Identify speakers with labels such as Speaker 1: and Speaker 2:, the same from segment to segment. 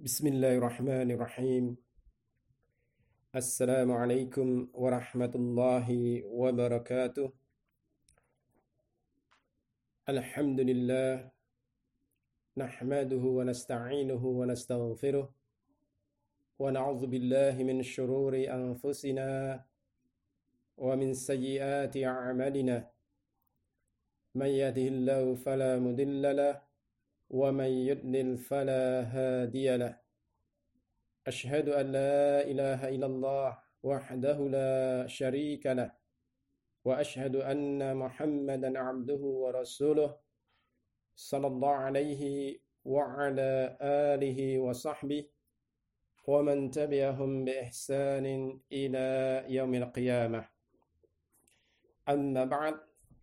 Speaker 1: Bismillahirrahmanirrahim. Assalamualaikum warahmatullahi wabarakatuh. Alhamdulillah. Nahmaduhu wa nasta'inuhu wa nastaghfiruh. Wa na'udzu billahi min syururi anfusina wa min sayyiati a'malina. Man yahdihillahu fala mudilla lahu wa man yudlil fala hadiya lahu. أشهد أن لا إله إلا الله وحده لا شريك له وأشهد أن محمدا عبده ورسوله صلى الله عليه وعلى آله وصحبه ومن تبعهم بإحسان إلى يوم القيامة أما بعد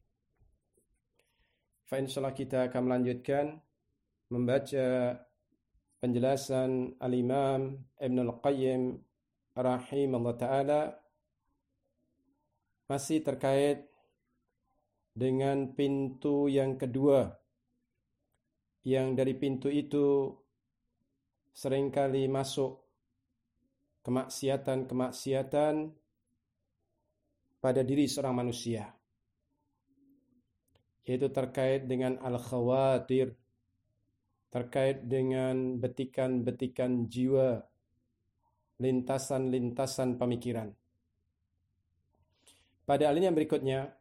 Speaker 1: فإنشاءالله kita akan melanjutkan membaca penjelasan Al-Imam Ibnul Qayyim rahimahullah ta'ala masih terkait dengan pintu yang kedua, yang dari pintu itu seringkali masuk kemaksiatan-kemaksiatan pada diri seorang manusia, yaitu terkait dengan al-khawatir, terkait dengan betikan-betikan jiwa, lintasan-lintasan pemikiran. Pada alinea berikutnya,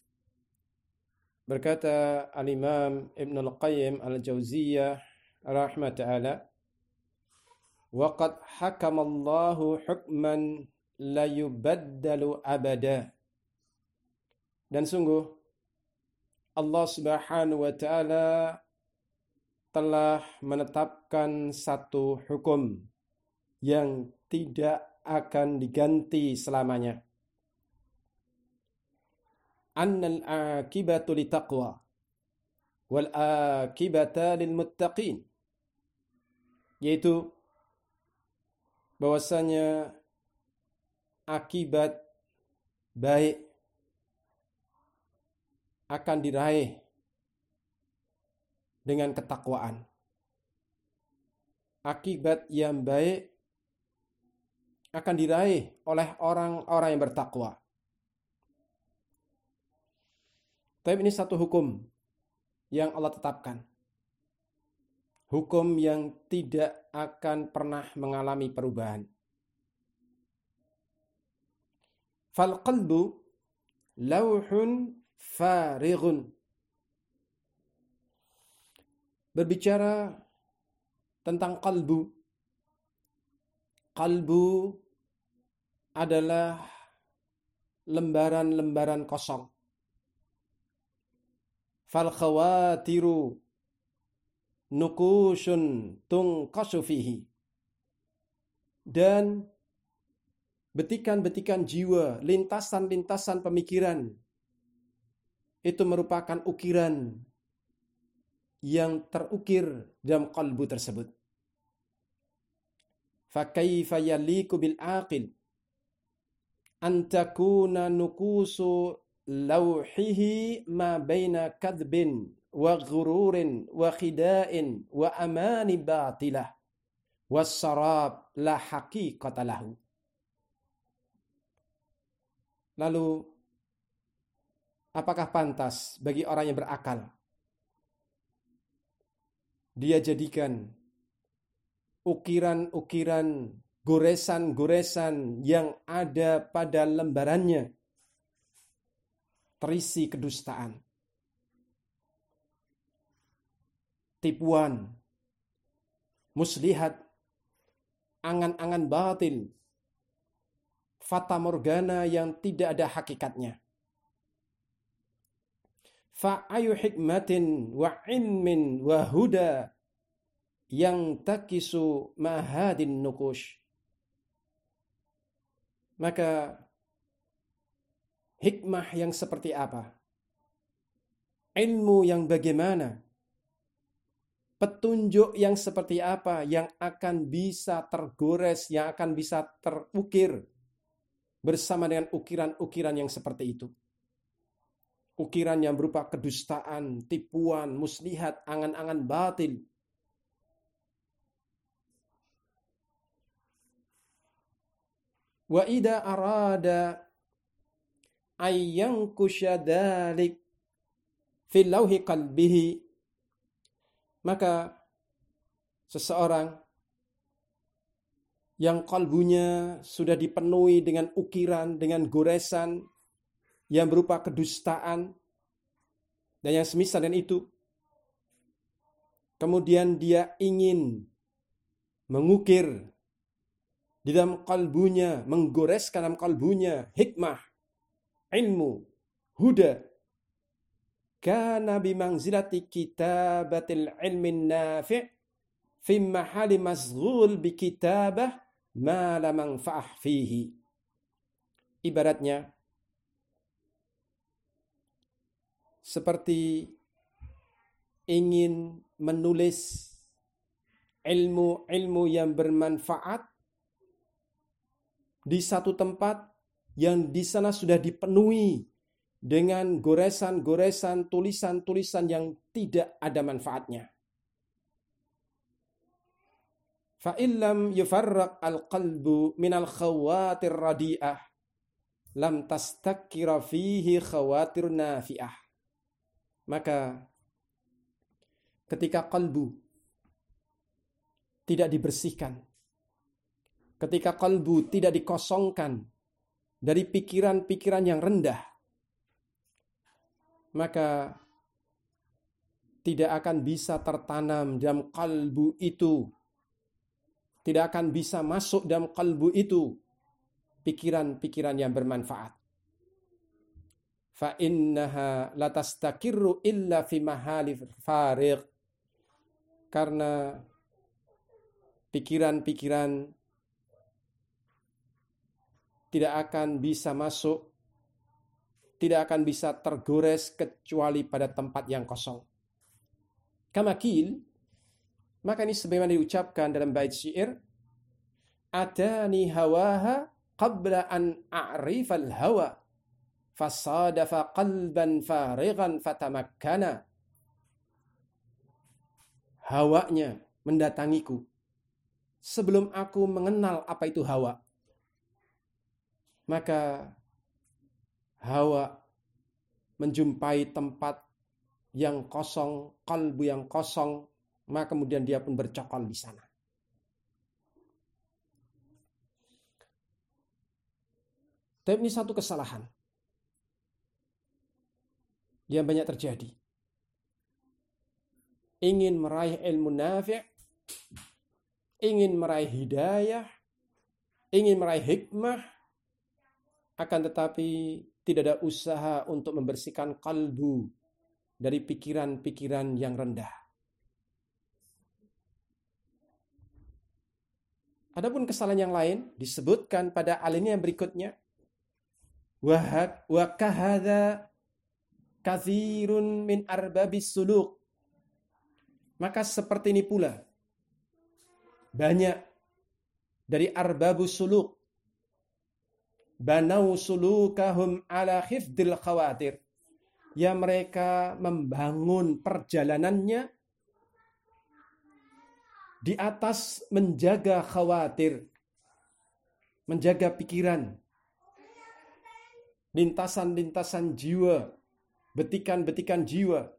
Speaker 1: berkata Al-Imam Ibnul Qayyim Al-Jauziyah rahimah ta'ala, وَقَدْ حَكَمَ اللَّهُ حُكْمًا لَا يُبَدَّلُ أَبَدًا. Dan sungguh, Allah subhanahu wa ta'ala telah menetapkan satu hukum yang tidak akan diganti selamanya. Annal aqibatu litaqwa wal aqibata lil muttaqin, yaitu bahwasanya akibat baik akan diraih dengan ketakwaan. Akibat yang baik akan diraih oleh orang-orang yang bertakwa. Tapi ini satu hukum yang Allah tetapkan. Hukum yang tidak akan pernah mengalami perubahan. Fal qalbu lauhun farighun. Berbicara tentang kalbu. Kalbu adalah lembaran-lembaran kosong. Fal khawatiru nukushun tungqashu fihi. Dan betikan-betikan jiwa, lintasan-lintasan pemikiran, itu merupakan ukiran yang terukir dalam kalbu tersebut. Fakaifa yaliku bil aqil an takuna nukusu lawhihi ma baina kadbin wa ghururin wa khida'in wa amani batilah was-sarab la haqiqata lahu. Lalu apakah pantas bagi orang yang berakal dia jadikan ukiran-ukiran, goresan-goresan yang ada pada lembarannya terisi kedustaan, tipuan, muslihat, angan-angan batil, fata morgana yang tidak ada hakikatnya. Fa'ayu hikmatin wa ilmin wa huda yang takisu mahadin nukush. Maka hikmah yang seperti apa? Ilmu yang bagaimana? Petunjuk yang seperti apa yang akan bisa tergores, yang akan bisa terukir bersama dengan ukiran-ukiran yang seperti itu? Ukiran yang berupa kedustaan, tipuan, muslihat, angan-angan batil. Wa idza arada ayyankusha dzalik fil lauhi qalbihi, maka seseorang yang kalbunya sudah dipenuhi dengan ukiran, dengan goresan yang berupa kedustaan dan yang semisal dengan itu, kemudian dia ingin mengukir di dalam kalbunya, menggoreskan dalam kalbunya hikmah, ilmu, huda, kana bimangzilati kitabatil ilmin nafi' fi mahali mazghul bi kitabah ma la manfa'ah fihi. Ibaratnya seperti ingin menulis ilmu-ilmu yang bermanfaat di satu tempat yang di sana sudah dipenuhi dengan goresan-goresan, tulisan-tulisan yang tidak ada manfaatnya. Fa illam yufarraq al-qalbu min al-khawatir radi'ah lam tastakira fihi khawatir nafi'ah. Maka ketika kalbu tidak dibersihkan, ketika kalbu tidak dikosongkan dari pikiran-pikiran yang rendah, maka tidak akan bisa tertanam dalam kalbu itu, tidak akan bisa masuk dalam kalbu itu pikiran-pikiran yang bermanfaat. Fa innaha la tastakirru illa fi mahali farigh. Karena pikiran-pikiran tidak akan bisa masuk, tidak akan bisa tergores kecuali pada tempat yang kosong. Kamakil, maka ini sebagaimana diucapkan dalam bait syair, atani hawaha qabla an a'rifal hawa fasadafa qalban farighan fatamakkana. Hawanya mendatangiku sebelum aku mengenal apa itu hawa. Maka hawa menjumpai tempat yang kosong, kalbu yang kosong, maka kemudian dia pun bercokol di sana. Tapi ini satu kesalahan yang banyak terjadi. Ingin meraih ilmu nafi', ingin meraih hidayah, ingin meraih hikmah, akan tetapi tidak ada usaha untuk membersihkan kalbu dari pikiran-pikiran yang rendah. Adapun kesalahan yang lain disebutkan pada alinea yang berikutnya. Wa kahadza katsirun min arbabis suluk. Maka seperti ini pula banyak dari arbabus suluk banau sulukahum ala khifdil khawatir, yang mereka membangun perjalanannya di atas menjaga khawatir, menjaga pikiran, lintasan-lintasan jiwa, betikan-betikan jiwa.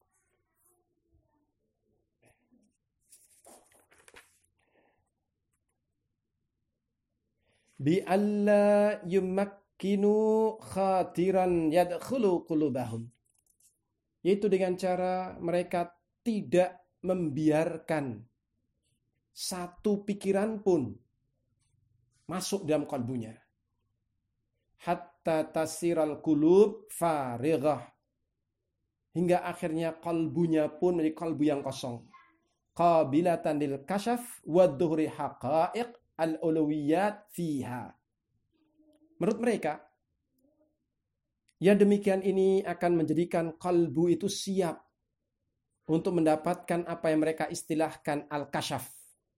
Speaker 1: Bi alla yumakkinu khatiran yadkhulu qulubahum, yaitu dengan cara mereka tidak membiarkan satu pikiran pun masuk dalam kalbunya. Hatta tasiral qulub farighah, hingga akhirnya kalbunya pun menjadi kalbu yang kosong. Qabilatan lil kasyaf wa dhuhri haqa'iq al-ulawiyat fiha. Menurut mereka, yang demikian ini akan menjadikan kalbu itu siap untuk mendapatkan apa yang mereka istilahkan al-kasyaf.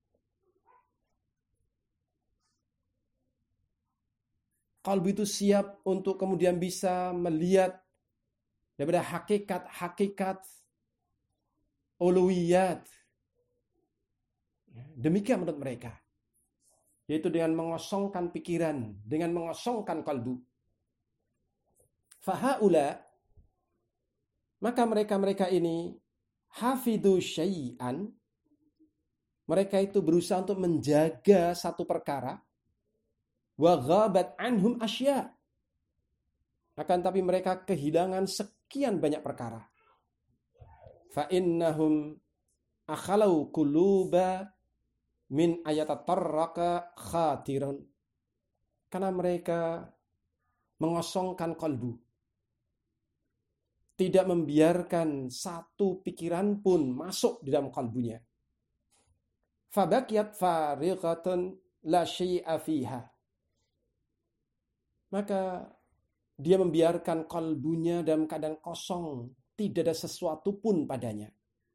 Speaker 1: Kalbu itu siap untuk kemudian bisa melihat daripada hakikat-hakikat ulawiyat. Demikian menurut mereka. yaitu dengan mengosongkan pikiran, dengan mengosongkan kalbu. Fahaula, maka mereka-mereka ini hafidhu syai'an, mereka itu berusaha untuk menjaga satu perkara, wa ghabat anhum asya', akan tapi mereka kehilangan sekian banyak perkara. Fa innahum akhalau quluba min ayatatarraka khatirun, karena mereka mengosongkan kalbu, tidak membiarkan satu pikiran pun masuk di dalam kalbunya. Fabakiyat fariqatun la syai'a fiha, maka dia membiarkan kalbunya dalam keadaan kosong, tidak ada sesuatu pun padanya.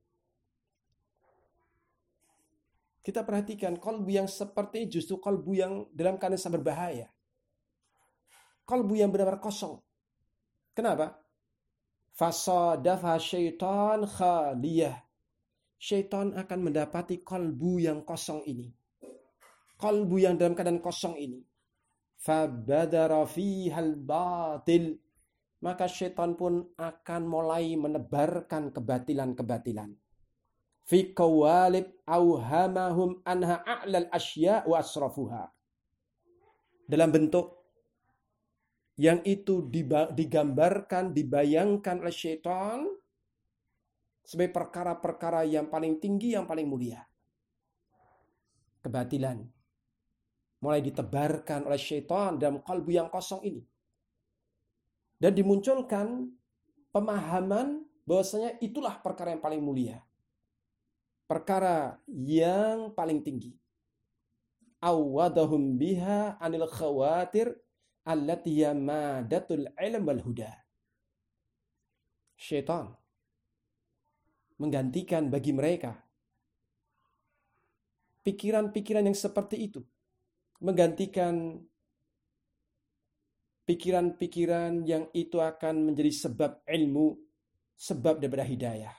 Speaker 1: Kita perhatikan kalbu yang seperti ini justru kalbu yang dalam keadaan sangat berbahaya. Kalbu yang benar-benar kosong. Kenapa? Fasadafa syaitan khaliyah. Syaitan akan mendapati kalbu yang kosong ini. Kalbu yang dalam keadaan kosong ini. Fabadara fihal batil. Maka syaitan pun akan mulai menebarkan kebatilan-kebatilan. Fi qawalib awhamahum anha a'lal asya' wa asrafuha. Dalam bentuk yang itu digambarkan, dibayangkan oleh syaitan sebagai perkara-perkara yang paling tinggi, yang paling mulia. Kebatilan mulai ditebarkan oleh syaitan dalam kalbu yang kosong ini. Dan dimunculkan pemahaman bahwasanya itulah perkara yang paling mulia. Perkara yang paling tinggi. Awadahum biha anil khawatir allati yamadatul ilm wal huda. Syaitan menggantikan bagi mereka pikiran-pikiran yang seperti itu. Menggantikan pikiran-pikiran yang itu akan menjadi sebab ilmu, sebab daripada hidayah.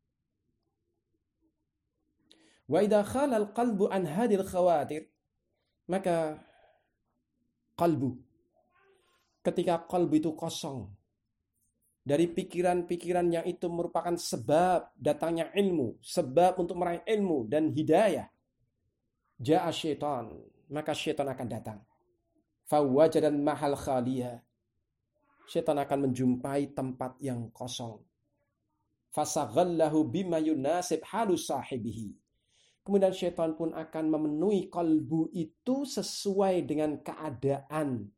Speaker 1: Wa idza khala al-qalbu an hadhil khawatir, maka kalbu, ketika kalbu itu kosong dari pikiran-pikiran yang itu merupakan sebab datangnya ilmu, sebab untuk meraih ilmu dan hidayah, ja'a syaitan, maka syaitan akan datang. Fawajadan mahal khaliyah, syaitan akan menjumpai tempat yang kosong. Fasaghallahu bima yunasib halu sahibihi, kemudian syaitan pun akan memenuhi kalbu itu sesuai dengan keadaan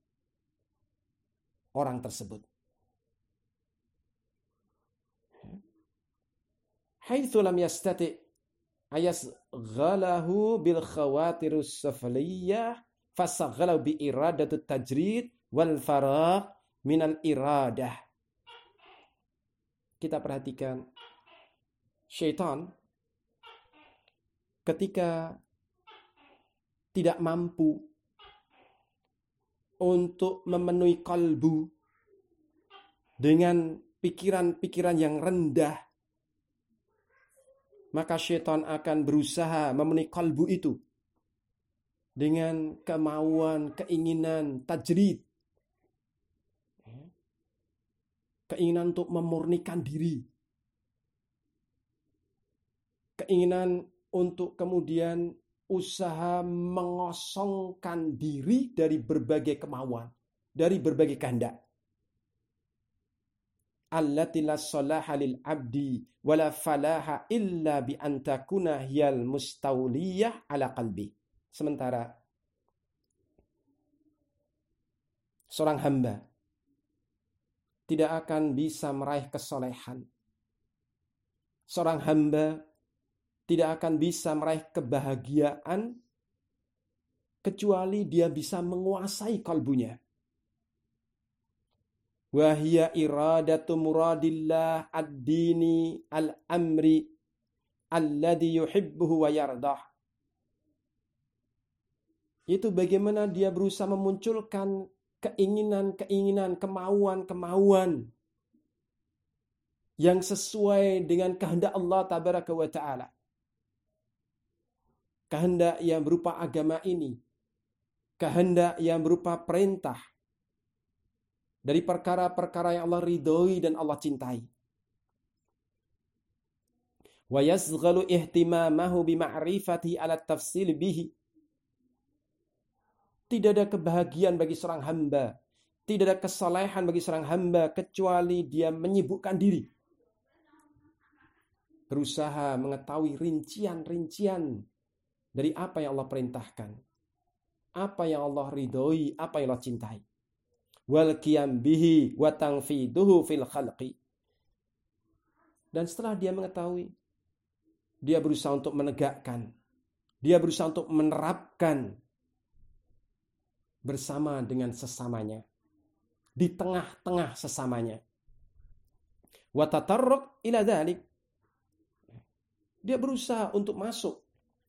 Speaker 1: orang tersebut. Haitsu lam yastati ayasghalahu bil khawatirus safliyah fasaghalahu bi iradatut tajrid wal faragh minal iradah. Kita perhatikan syaitan ketika tidak mampu untuk memenuhi kalbu dengan pikiran-pikiran yang rendah, maka syaitan akan berusaha memenuhi kalbu itu dengan kemauan, keinginan tajrid, keinginan untuk memurnikan diri, keinginan untuk kemudian usaha mengosongkan diri dari berbagai kemauan, dari berbagai kehendak. Allati la salaha lil abdi wala falaha illa bi an takuna hiyal mustawliyah ala qalbi. Sementara seorang hamba tidak akan bisa meraih kesolehan. Seorang hamba tidak akan bisa meraih kebahagiaan kecuali dia bisa menguasai kalbunya. Wa hiya iradatu muradillah ad-dini al-amri alladhi yuhibbuhu wa yardah. Itu bagaimana dia berusaha memunculkan keinginan-keinginan, kemauan-kemauan yang sesuai dengan kehendak Allah Tabaraka wa Ta'ala. Kehendak yang berupa agama ini, kehendak yang berupa perintah dari perkara-perkara yang Allah ridhoi dan Allah cintai. Wa yasghalu ihtimamahu bima'rifati ala tafsil bihi. Tidak ada kebahagiaan bagi seorang hamba, tidak ada kesalehan bagi seorang hamba kecuali dia menyibukkan diri, berusaha mengetahui rincian-rincian dari apa yang Allah perintahkan, apa yang Allah ridhoi, apa yang Allah cintai. Wal qiyam bihi wa tanfiduhu fil khalqi. Dan setelah dia mengetahui, dia berusaha untuk menegakkan, dia berusaha untuk menerapkan bersama dengan sesamanya, di tengah-tengah sesamanya. Wa tatarruq ila dzalik. Dia berusaha untuk masuk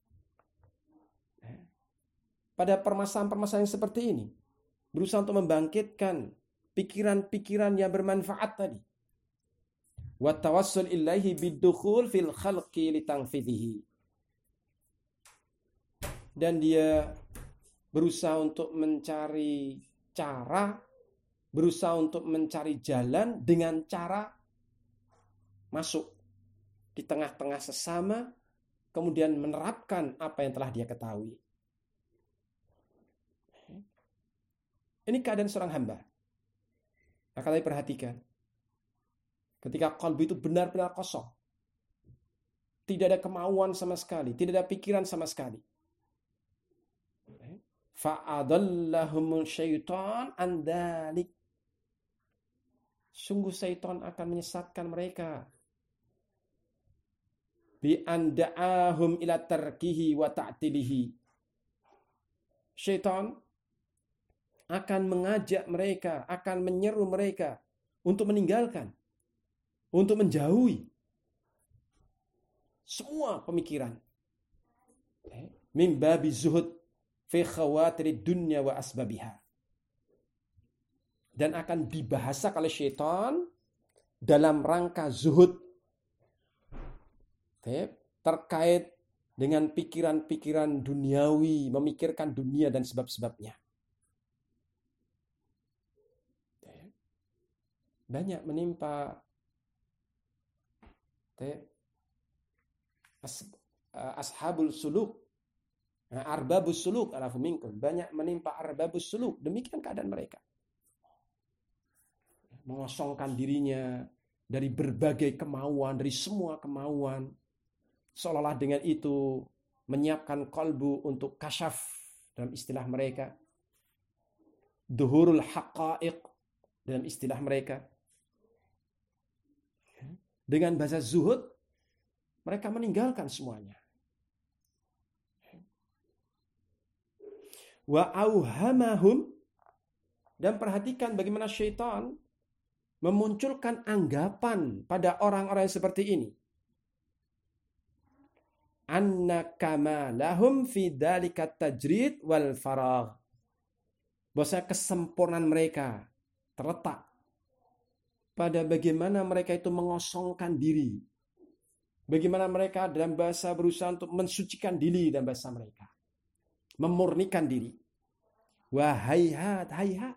Speaker 1: pada permasalahan-permasalahan yang seperti ini. Berusaha untuk membangkitkan pikiran-pikiran yang bermanfaat tadi. Wa tawassul ilaihi bidukhul fil khalqi litangfidhihi. Dan dia berusaha untuk mencari cara, berusaha untuk mencari jalan dengan cara masuk di tengah-tengah sesama, kemudian menerapkan apa yang telah dia ketahui. Ini keadaan seorang hamba. Maka tadi perhatikan, ketika qalbu itu benar-benar kosong, tidak ada kemauan sama sekali, tidak ada pikiran sama sekali. Fa'adallahum syaitan an dzalik. Sungguh syaitan akan menyesatkan mereka. Bi anda'ahum ila tarkihi wa ta'tilihi. Syaitan akan mengajak mereka, akan menyeru mereka untuk meninggalkan, untuk menjauhi semua pemikiran. Min babi zuhud fi khawatiri dunya wa asbabiha. Dan akan dibahasakan oleh syaitan dalam rangka zuhud terkait dengan pikiran-pikiran duniawi, memikirkan dunia dan sebab-sebabnya. Banyak menimpa ashabul suluk, arbabus suluk, alafu minkum, banyak menimpa arbabus suluk. Demikian keadaan mereka, mengosongkan dirinya dari berbagai kemauan, dari semua kemauan, seolah-olah dengan itu menyiapkan kalbu untuk kasyaf, dalam istilah mereka, duhurul haqa'iq dalam istilah mereka. Dengan bahasa zuhud, mereka meninggalkan semuanya. Wa auhamahum, dan perhatikan bagaimana syaitan memunculkan anggapan pada orang-orang seperti ini. Anna kamalahum fi dzalika tajrid wal faragh. Bahwa kesempurnaan mereka terletak pada bagaimana mereka itu mengosongkan diri. Bagaimana mereka dalam bahasa berusaha untuk mensucikan diri dalam bahasa mereka. Memurnikan diri. Wa hayhat, hayhat.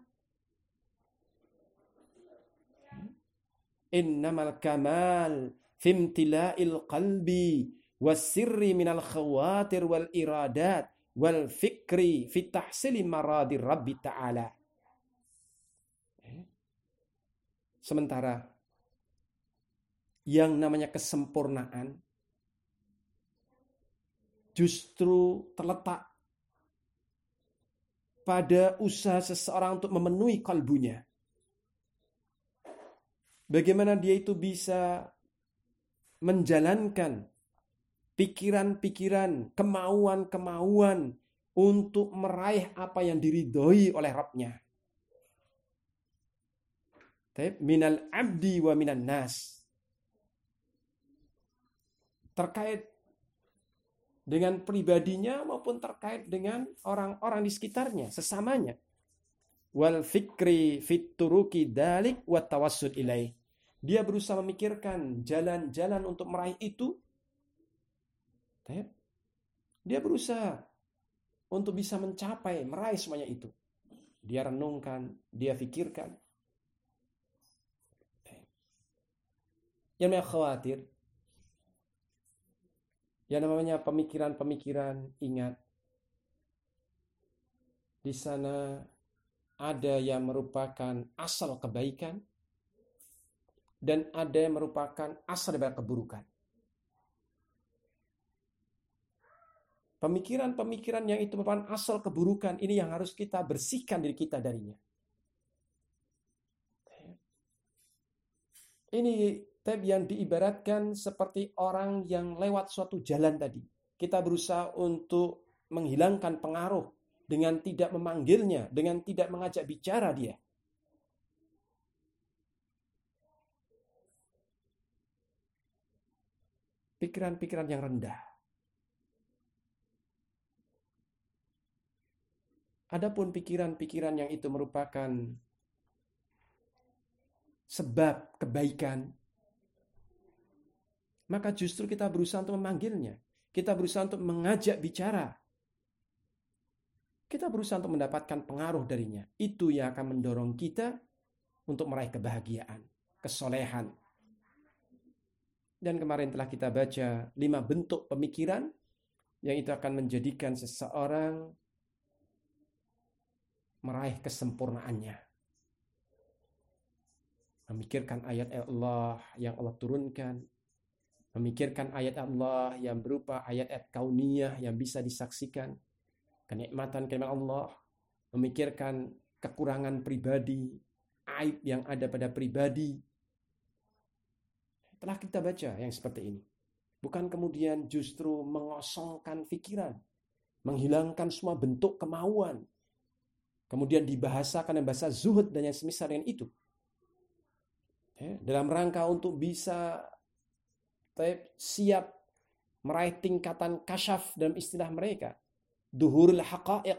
Speaker 1: Innamal kamal fimtila'il qalbi wasirri minal khawatir wal iradat wal fikri fi tahsili maradir Rabbi Ta'ala. Sementara yang namanya kesempurnaan justru terletak pada usaha seseorang untuk memenuhi kalbunya. Bagaimana dia itu bisa menjalankan pikiran-pikiran, kemauan-kemauan untuk meraih apa yang diridhoi oleh Rabb-nya. Minal abdi wa minan nas. Terkait dengan pribadinya maupun terkait dengan orang-orang di sekitarnya, sesamanya. Wal fikri fit turuki dalik wa tawassul ilaih. Dia berusaha memikirkan jalan-jalan untuk meraih itu. Dia berusaha untuk bisa mencapai, meraih semuanya itu. Dia renungkan, dia pikirkan. Yang namanya khawatir, yang namanya pemikiran-pemikiran, ingat, di sana ada yang merupakan asal kebaikan dan ada yang merupakan asal dari keburukan. Pemikiran-pemikiran yang itu merupakan asal keburukan, ini yang harus kita bersihkan diri kita darinya. Ini yang diibaratkan seperti orang yang lewat suatu jalan tadi. Kita berusaha untuk menghilangkan pengaruh dengan tidak memanggilnya, dengan tidak mengajak bicara dia. Pikiran-pikiran yang rendah. Adapun pikiran-pikiran yang itu merupakan sebab kebaikan, maka justru kita berusaha untuk memanggilnya. Kita berusaha untuk mengajak bicara. Kita berusaha untuk mendapatkan pengaruh darinya. Itu yang akan mendorong kita untuk meraih kebahagiaan, kesolehan. Dan kemarin telah kita baca 5 bentuk pemikiran yang itu akan menjadikan seseorang meraih kesempurnaannya. Memikirkan ayat Allah yang Allah turunkan. Memikirkan ayat Allah yang berupa ayat-ayat kauniyah yang bisa disaksikan. Kenikmatan Allah. Memikirkan kekurangan pribadi. Aib yang ada pada pribadi. Telah kita baca yang seperti ini. Bukan kemudian justru mengosongkan pikiran. Menghilangkan semua bentuk kemauan. Kemudian dibahasakan dengan bahasa zuhud dan yang semisal dengan itu. Dalam rangka untuk bisa siap meraih tingkatan kasyaf dalam istilah mereka. Duhurul haqa'iq.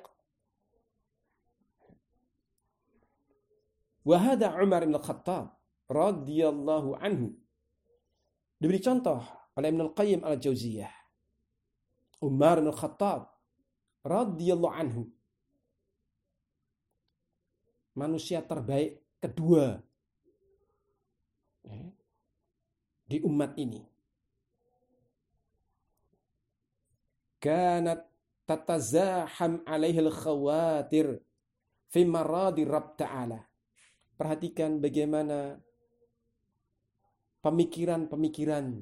Speaker 1: Wahada Umar bin Khattab radhiyallahu anhu. Diberi contoh oleh Ibnu Qayyim al-Jauziyah. Umar bin Khattab radhiyallahu anhu. Manusia terbaik kedua di umat ini. Kanat tatazaham alaihi al-khawatir fi maradi Rabb Ta'ala. Perhatikan bagaimana pemikiran-pemikiran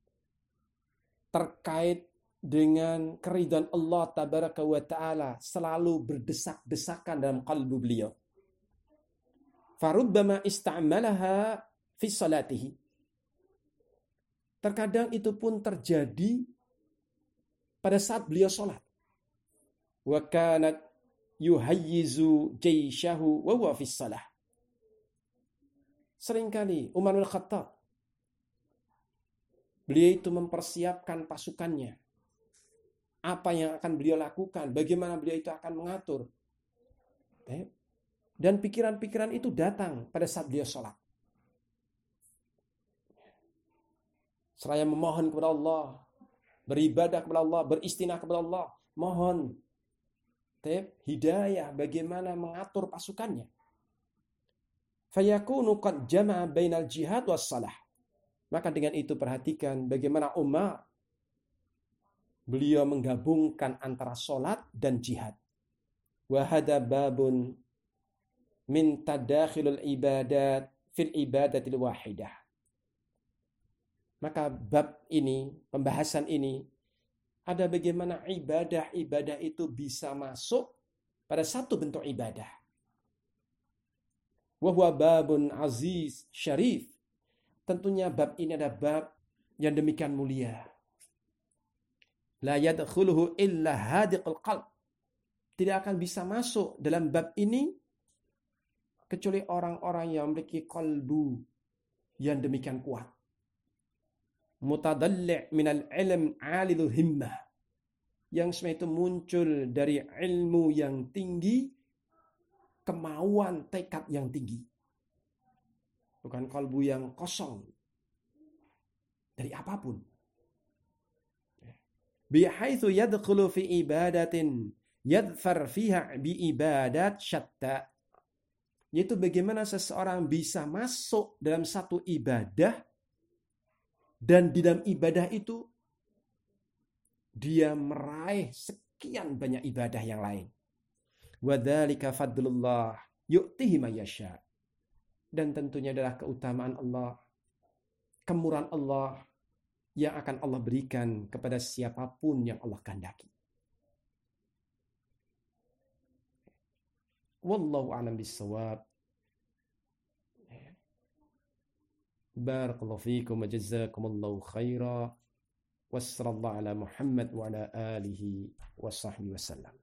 Speaker 1: terkait dengan keridhaan Allah Tabaraka wa Ta'ala selalu berdesak-desakan dalam kalbu beliau. Farubbama istamalaha fi salatihi. Terkadang itu pun terjadi pada saat beliau sholat. Wa kanat yuhayyizu jayshahu wa huwa fi shalah. Seringkali Umar bin Khattab beliau itu mempersiapkan pasukannya. Apa yang akan beliau lakukan, bagaimana beliau itu akan mengatur. Dan pikiran-pikiran itu datang pada saat beliau sholat. Seraya memohon kepada Allah, beribadah kepada Allah, beristinah kepada Allah, mohon hidayah bagaimana mengatur pasukannya. Fayakunu qad jama'a bainal jihad was salah. Maka dengan itu perhatikan bagaimana Umar beliau menggabungkan antara sholat dan jihad. Wa hada babun min tadakhilul ibadat fil ibadatil wahidah. Maka bab ini, pembahasan ini, ada bagaimana ibadah-ibadah itu bisa masuk pada satu bentuk ibadah. Wa huwa babun aziz syarif. Tentunya bab ini adalah bab yang demikian mulia. La yadkhuluhu illa hadiqul qalb. Tidak akan bisa masuk dalam bab ini kecuali orang-orang yang memiliki kalbu yang demikian kuat. Mutadalli' minal ilm 'alilul himmah. Yang semua itu muncul dari ilmu yang tinggi, kemauan tekad yang tinggi. Bukan kalbu yang kosong dari apapun. Bihaitsu yadkhulu fi ibadatin yadfar fiha biibadat syatta, yaitu bagaimana seseorang bisa masuk dalam satu ibadah dan di dalam ibadah itu dia meraih sekian banyak ibadah yang lain. Wadzalika fadlullah yu'tihi may yasha. Dan tentunya adalah keutamaan Allah, kemurahan Allah yang akan Allah berikan kepada siapapun yang Allah kehendaki. Wallahu a'lam bissawab. Barakallahu fiikum wa jazakumullahu khaira. Wassallallahu ala Muhammad wa ala alihi wa sahbihi wasallam.